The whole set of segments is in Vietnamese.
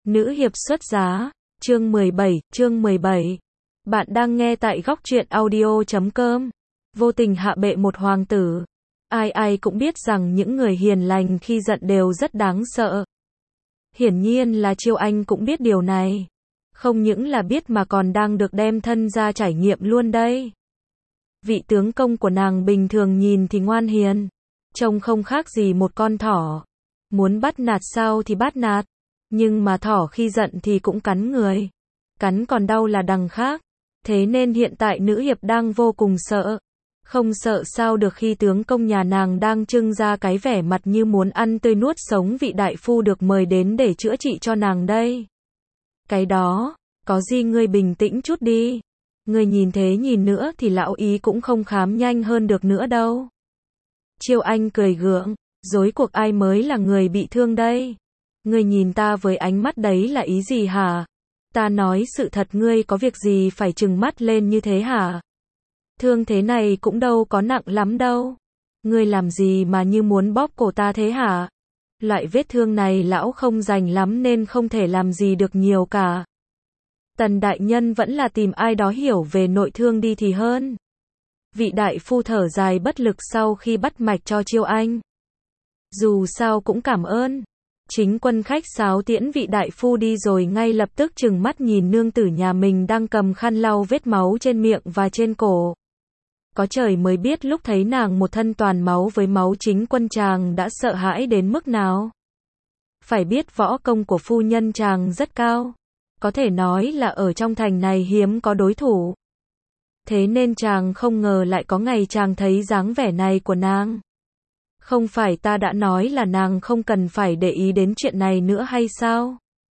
Nữ hiệp xuất giá, chương 17. Bạn đang nghe tại góc truyện audio.com. Vô tình hạ bệ một hoàng tử. Ai ai cũng biết rằng những người hiền lành khi giận đều rất đáng sợ. Hiển nhiên là Chiêu Anh cũng biết điều này. Không những là biết mà còn đang được đem thân ra trải nghiệm luôn đây. Vị tướng công của nàng bình thường nhìn thì ngoan hiền, trông không khác gì một con thỏ. Muốn bắt nạt sao thì bắt nạt. Nhưng mà thỏ khi giận thì cũng cắn người. Cắn còn đau là đằng khác. Thế nên hiện tại nữ hiệp đang vô cùng sợ. Không sợ sao được khi tướng công nhà nàng đang trưng ra cái vẻ mặt như muốn ăn tươi nuốt sống vị đại phu được mời đến để chữa trị cho nàng đây. Cái đó, có gì ngươi bình tĩnh chút đi. Ngươi nhìn thế nhìn nữa thì lão ý cũng không khám nhanh hơn được nữa đâu. Chiêu Anh cười gượng, rối cuộc ai mới là người bị thương đây? Ngươi nhìn ta với ánh mắt đấy là ý gì hả? Ta nói sự thật, ngươi có việc gì phải trừng mắt lên như thế hả? Thương thế này cũng đâu có nặng lắm đâu. Ngươi làm gì mà như muốn bóp cổ ta thế hả? Loại vết thương này lão không rành lắm nên không thể làm gì được nhiều cả. Tần đại nhân vẫn là tìm ai đó hiểu về nội thương đi thì hơn. Vị đại phu thở dài bất lực sau khi bắt mạch cho Chiêu Anh. Dù sao cũng cảm ơn. Chính quân khách sáo tiễn vị đại phu đi rồi ngay lập tức trừng mắt nhìn nương tử nhà mình đang cầm khăn lau vết máu trên miệng và trên cổ. Có trời mới biết lúc thấy nàng một thân toàn máu với máu chính quân chàng đã sợ hãi đến mức nào. Phải biết võ công của phu nhân chàng rất cao. Có thể nói là ở trong thành này hiếm có đối thủ. Thế nên chàng không ngờ lại có ngày chàng thấy dáng vẻ này của nàng. Không phải ta đã nói là nàng không cần phải để ý đến chuyện này nữa hay sao?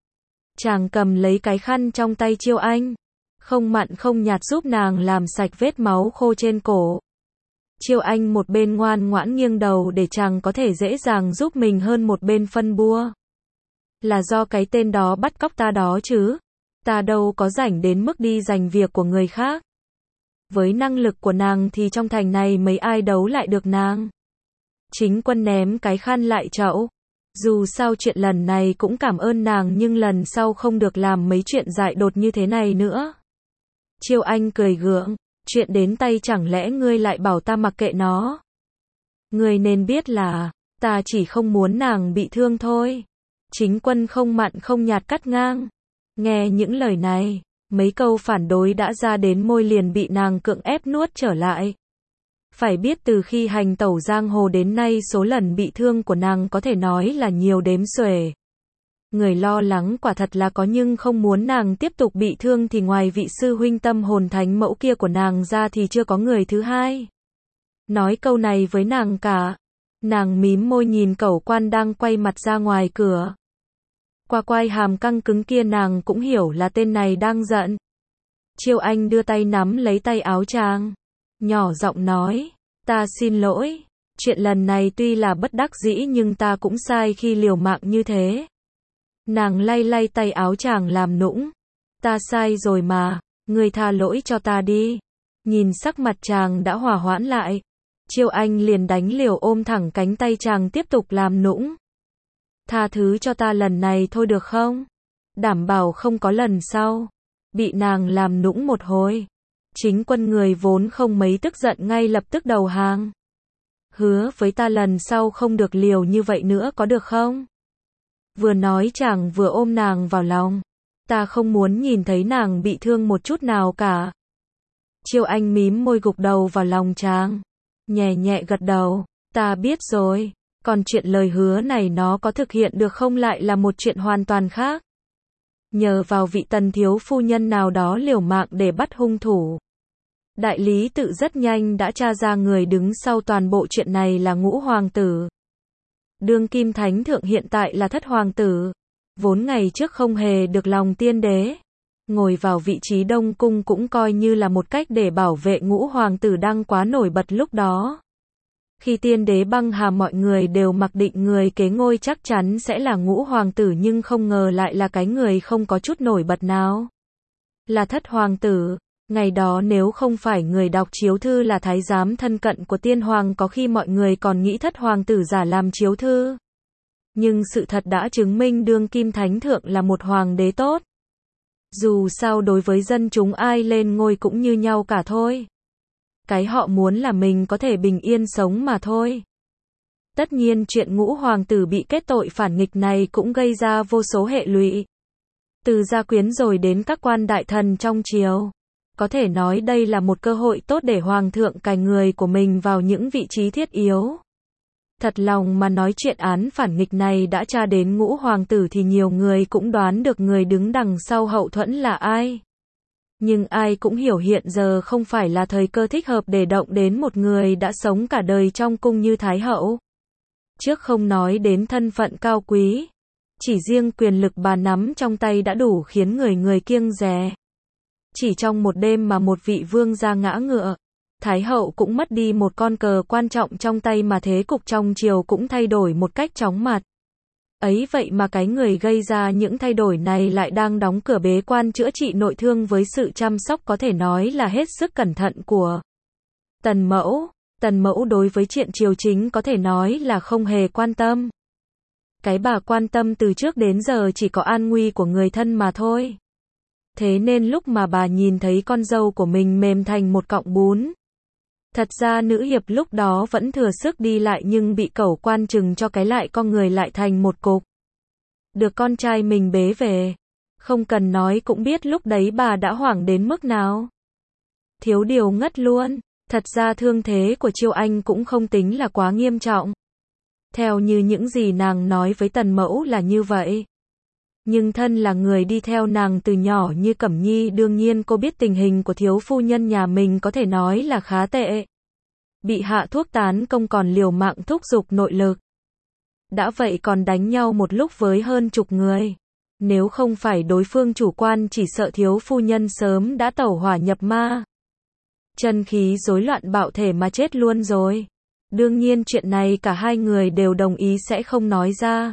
Chàng cầm lấy cái khăn trong tay Chiêu Anh, không mặn không nhạt giúp nàng làm sạch vết máu khô trên cổ. Chiêu Anh một bên ngoan ngoãn nghiêng đầu để chàng có thể dễ dàng giúp mình hơn một bên phân bua. Là do cái tên đó bắt cóc ta đó chứ. Ta đâu có rảnh đến mức đi giành việc của người khác. Với năng lực của nàng thì trong thành này mấy ai đấu lại được nàng. Chính quân ném cái khăn lại chậu. Dù sao chuyện lần này cũng cảm ơn nàng nhưng lần sau không được làm mấy chuyện dại đột như thế này nữa. Chiêu Anh cười gượng, chuyện đến tay chẳng lẽ ngươi lại bảo ta mặc kệ nó. Ngươi nên biết là, ta chỉ không muốn nàng bị thương thôi. Chính quân không mặn không nhạt cắt ngang. Nghe những lời này, mấy câu phản đối đã ra đến môi liền bị nàng cưỡng ép nuốt trở lại. Phải biết từ khi hành tẩu giang hồ đến nay số lần bị thương của nàng có thể nói là nhiều đếm xuể. Người lo lắng quả thật là có nhưng không muốn nàng tiếp tục bị thương thì ngoài vị sư huynh tâm hồn thánh mẫu kia của nàng ra thì chưa có người thứ hai. Nói câu này với nàng cả. Nàng mím môi nhìn cẩu quan đang quay mặt ra ngoài cửa. Qua quai hàm căng cứng kia nàng cũng hiểu là tên này đang giận. Chiêu Anh đưa tay nắm lấy tay áo chàng. Nhỏ giọng nói, ta xin lỗi, chuyện lần này tuy là bất đắc dĩ nhưng ta cũng sai khi liều mạng như thế. Nàng lay lay tay áo chàng làm nũng, ta sai rồi mà, ngươi tha lỗi cho ta đi. Nhìn sắc mặt chàng đã hòa hoãn lại, Chiêu Anh liền đánh liều ôm thẳng cánh tay chàng tiếp tục làm nũng. Tha thứ cho ta lần này thôi được không? Đảm bảo không có lần sau. Bị nàng làm nũng một hồi. Chính quân người vốn không mấy tức giận ngay lập tức đầu hàng. Hứa với ta lần sau không được liều như vậy nữa có được không? Vừa nói chàng vừa ôm nàng vào lòng. Ta không muốn nhìn thấy nàng bị thương một chút nào cả. Chiêu Anh mím môi gục đầu vào lòng chàng. Nhẹ nhẹ gật đầu. Ta biết rồi. Còn chuyện lời hứa này nó có thực hiện được không lại là một chuyện hoàn toàn khác. Nhờ vào vị Tần thiếu phu nhân nào đó liều mạng để bắt hung thủ. Đại lý tự rất nhanh đã tra ra người đứng sau toàn bộ chuyện này là Ngũ hoàng tử. Đương kim thánh thượng hiện tại là Thất hoàng tử. Vốn ngày trước không hề được lòng tiên đế. Ngồi vào vị trí Đông cung cũng coi như là một cách để bảo vệ Ngũ hoàng tử đang quá nổi bật lúc đó. Khi tiên đế băng hà mọi người đều mặc định người kế ngôi chắc chắn sẽ là Ngũ hoàng tử nhưng không ngờ lại là cái người không có chút nổi bật nào. Là Thất hoàng tử. Ngày đó nếu không phải người đọc chiếu thư là thái giám thân cận của tiên hoàng có khi mọi người còn nghĩ Thất hoàng tử giả làm chiếu thư. Nhưng sự thật đã chứng minh đương kim thánh thượng là một hoàng đế tốt. Dù sao đối với dân chúng ai lên ngôi cũng như nhau cả thôi. Cái họ muốn là mình có thể bình yên sống mà thôi. Tất nhiên chuyện ngũ hoàng tử bị kết tội phản nghịch này cũng gây ra vô số hệ lụy. Từ gia quyến rồi đến các quan đại thần trong triều. Có thể nói đây là một cơ hội tốt để hoàng thượng cài người của mình vào những vị trí thiết yếu. Thật lòng mà nói chuyện án phản nghịch này đã tra đến ngũ hoàng tử thì nhiều người cũng đoán được người đứng đằng sau hậu thuẫn là ai. Nhưng ai cũng hiểu hiện giờ không phải là thời cơ thích hợp để động đến một người đã sống cả đời trong cung như Thái hậu. Trước không nói đến thân phận cao quý, chỉ riêng quyền lực bà nắm trong tay đã đủ khiến người người kiêng dè. Chỉ trong một đêm mà một vị vương gia ngã ngựa, Thái hậu cũng mất đi một con cờ quan trọng trong tay mà thế cục trong triều cũng thay đổi một cách chóng mặt. Ấy vậy mà cái người gây ra những thay đổi này lại đang đóng cửa bế quan chữa trị nội thương với sự chăm sóc có thể nói là hết sức cẩn thận của Tần Mẫu. Tần Mẫu đối với chuyện triều chính có thể nói là không hề quan tâm. Cái bà quan tâm từ trước đến giờ chỉ có an nguy của người thân mà thôi. Thế nên lúc mà bà nhìn thấy con dâu của mình mềm thành một cọng bún. Thật ra nữ hiệp lúc đó vẫn thừa sức đi lại nhưng bị cẩu quan chừng cho cái lại con người lại thành một cục. Được con trai mình bế về. Không cần nói cũng biết lúc đấy bà đã hoảng đến mức nào. Thiếu điều ngất luôn. Thật ra thương thế của Chiêu Anh cũng không tính là quá nghiêm trọng. Theo như những gì nàng nói với Tần Mẫu là như vậy. Nhưng thân là người đi theo nàng từ nhỏ như Cẩm Nhi đương nhiên cô biết tình hình của thiếu phu nhân nhà mình có thể nói là khá tệ. Bị hạ thuốc tán công còn liều mạng thúc giục nội lực. Đã vậy còn đánh nhau một lúc với hơn chục người. Nếu không phải đối phương chủ quan chỉ sợ thiếu phu nhân sớm đã tẩu hỏa nhập ma. Chân khí rối loạn bạo thể mà chết luôn rồi. Đương nhiên chuyện này cả hai người đều đồng ý sẽ không nói ra.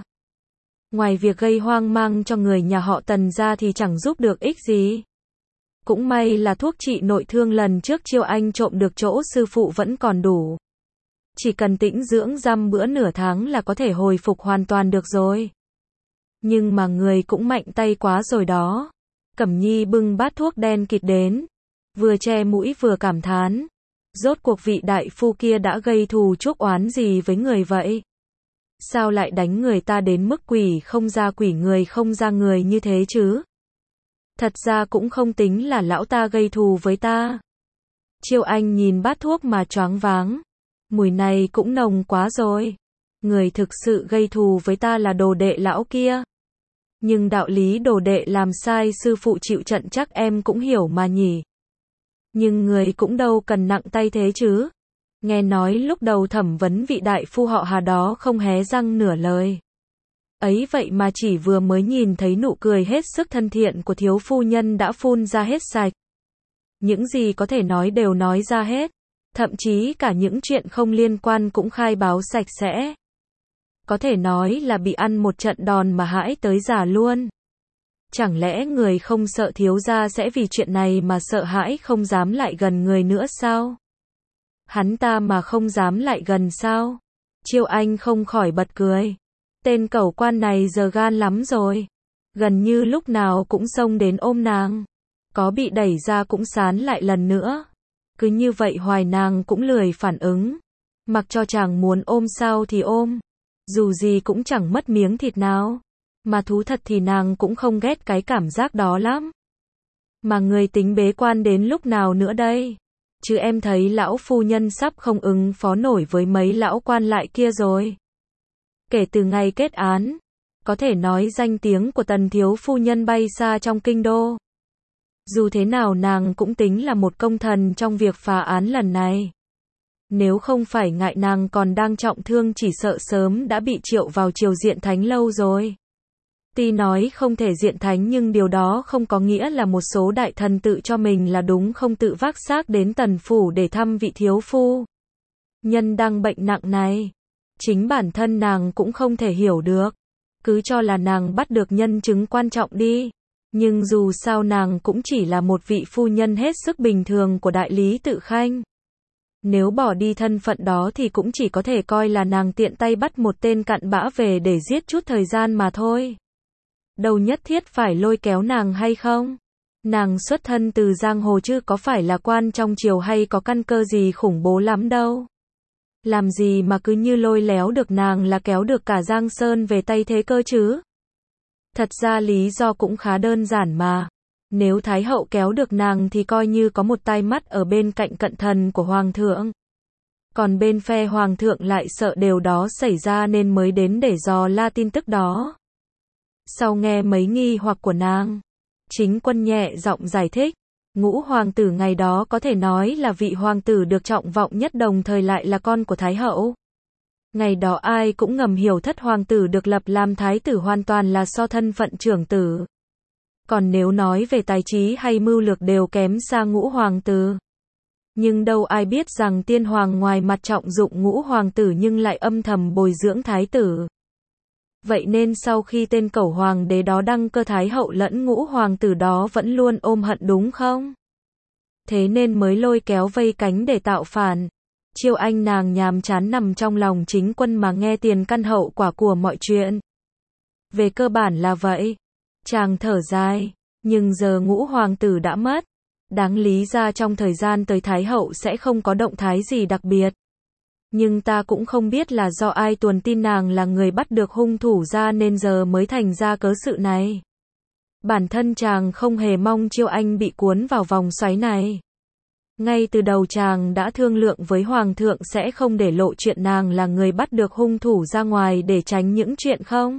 Ngoài việc gây hoang mang cho người nhà họ Tần ra thì chẳng giúp được ích gì. Cũng may là thuốc trị nội thương lần trước Chiêu Anh trộm được chỗ sư phụ vẫn còn đủ. Chỉ cần tĩnh dưỡng dăm bữa nửa tháng là có thể hồi phục hoàn toàn được rồi. Nhưng mà người cũng mạnh tay quá rồi đó. Cẩm Nhi bưng bát thuốc đen kịt đến. Vừa che mũi vừa cảm thán. Rốt cuộc vị đại phu kia đã gây thù chuốc oán gì với người vậy? Sao lại đánh người ta đến mức quỷ không ra quỷ người không ra người như thế chứ? Thật ra cũng không tính là lão ta gây thù với ta. Chiêu Anh nhìn bát thuốc mà choáng váng. Mùi này cũng nồng quá rồi. Người thực sự gây thù với ta là đồ đệ lão kia. Nhưng đạo lý đồ đệ làm sai sư phụ chịu trận chắc em cũng hiểu mà nhỉ. Nhưng người cũng đâu cần nặng tay thế chứ. Nghe nói lúc đầu thẩm vấn vị đại phu họ Hà đó không hé răng nửa lời. Ấy vậy mà chỉ vừa mới nhìn thấy nụ cười hết sức thân thiện của thiếu phu nhân đã phun ra hết sạch. Những gì có thể nói đều nói ra hết. Thậm chí cả những chuyện không liên quan cũng khai báo sạch sẽ. Có thể nói là bị ăn một trận đòn mà hãi tới già luôn. Chẳng lẽ người không sợ thiếu gia sẽ vì chuyện này mà sợ hãi không dám lại gần người nữa sao? Hắn ta mà không dám lại gần sao? Chiêu Anh không khỏi bật cười. Tên cẩu quan này giờ gan lắm rồi. Gần như lúc nào cũng xông đến ôm nàng. Có bị đẩy ra cũng sán lại lần nữa. Cứ như vậy hoài nàng cũng lười phản ứng. Mặc cho chàng muốn ôm sao thì ôm. Dù gì cũng chẳng mất miếng thịt nào. Mà thú thật thì nàng cũng không ghét cái cảm giác đó lắm. Mà người tính bế quan đến lúc nào nữa đây? Chứ em thấy lão phu nhân sắp không ứng phó nổi với mấy lão quan lại kia rồi. Kể từ ngày kết án, có thể nói danh tiếng của Tần thiếu phu nhân bay xa trong kinh đô. Dù thế nào nàng cũng tính là một công thần trong việc phá án lần này. Nếu không phải ngại nàng còn đang trọng thương chỉ sợ sớm đã bị triệu vào triều diện thánh lâu rồi. Tuy nói không thể diện thánh nhưng điều đó không có nghĩa là một số đại thần tự cho mình là đúng không tự vác xác đến Tần phủ để thăm vị thiếu phu nhân đang bệnh nặng này. Chính bản thân nàng cũng không thể hiểu được. Cứ cho là nàng bắt được nhân chứng quan trọng đi. Nhưng dù sao nàng cũng chỉ là một vị phu nhân hết sức bình thường của đại lý Tự Khanh. Nếu bỏ đi thân phận đó thì cũng chỉ có thể coi là nàng tiện tay bắt một tên cặn bã về để giết chút thời gian mà thôi. Đâu nhất thiết phải lôi kéo nàng hay không? Nàng xuất thân từ giang hồ chứ có phải là quan trong triều hay có căn cơ gì khủng bố lắm đâu. Làm gì mà cứ như lôi léo được nàng là kéo được cả Giang Sơn về tay thế cơ chứ? Thật ra lý do cũng khá đơn giản mà. Nếu Thái hậu kéo được nàng thì coi như có một tai mắt ở bên cạnh cận thần của Hoàng thượng. Còn bên phe Hoàng thượng lại sợ điều đó xảy ra nên mới đến để dò la tin tức đó. Sau nghe mấy nghi hoặc của nàng, Chính Quân nhẹ giọng giải thích. Ngũ hoàng tử ngày đó có thể nói là vị hoàng tử được trọng vọng nhất đồng thời lại là con của Thái hậu. Ngày đó ai cũng ngầm hiểu thất hoàng tử được lập làm thái tử hoàn toàn là do thân phận trưởng tử. Còn nếu nói về tài trí hay mưu lược đều kém xa ngũ hoàng tử. Nhưng đâu ai biết rằng tiên hoàng ngoài mặt trọng dụng ngũ hoàng tử nhưng lại âm thầm bồi dưỡng thái tử. Vậy nên sau khi tên cẩu hoàng đế đó đăng cơ Thái hậu lẫn ngũ hoàng tử đó vẫn luôn ôm hận đúng không? Thế nên mới lôi kéo vây cánh để tạo phản. Chiêu anh nàng nhàm chán nằm trong lòng Chính Quân mà nghe tiền căn hậu quả của mọi chuyện. Về cơ bản là vậy. Chàng thở dài. Nhưng giờ ngũ hoàng tử đã mất. Đáng lý ra trong thời gian tới Thái hậu sẽ không có động thái gì đặc biệt. Nhưng ta cũng không biết là do ai tuồn tin nàng là người bắt được hung thủ ra nên giờ mới thành ra cớ sự này. Bản thân chàng không hề mong Chiêu Anh bị cuốn vào vòng xoáy này. Ngay từ đầu chàng đã thương lượng với Hoàng thượng sẽ không để lộ chuyện nàng là người bắt được hung thủ ra ngoài để tránh những chuyện không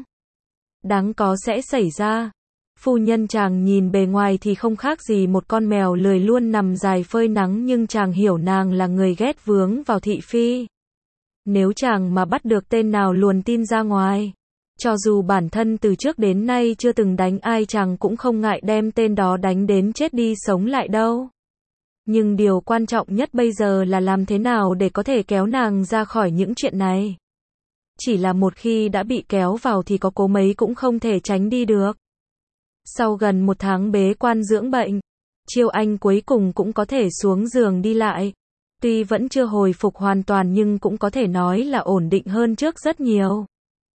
đáng có sẽ xảy ra. Phu nhân chàng nhìn bề ngoài thì không khác gì một con mèo lười luôn nằm dài phơi nắng nhưng chàng hiểu nàng là người ghét vướng vào thị phi. Nếu chàng mà bắt được tên nào luồn tin ra ngoài, cho dù bản thân từ trước đến nay chưa từng đánh ai chàng cũng không ngại đem tên đó đánh đến chết đi sống lại đâu. Nhưng điều quan trọng nhất bây giờ là làm thế nào để có thể kéo nàng ra khỏi những chuyện này. Chỉ là một khi đã bị kéo vào thì có cố mấy cũng không thể tránh đi được. Sau gần 1 tháng bế quan dưỡng bệnh, Chiêu Anh cuối cùng cũng có thể xuống giường đi lại. Tuy vẫn chưa hồi phục hoàn toàn nhưng cũng có thể nói là ổn định hơn trước rất nhiều.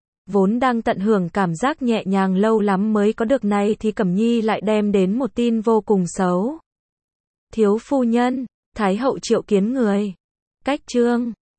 Vốn đang tận hưởng cảm giác nhẹ nhàng lâu lắm mới có được này thì Cẩm Nhi lại đem đến một tin vô cùng xấu. Thiếu phu nhân, Thái hậu triệu kiến người. Cách chương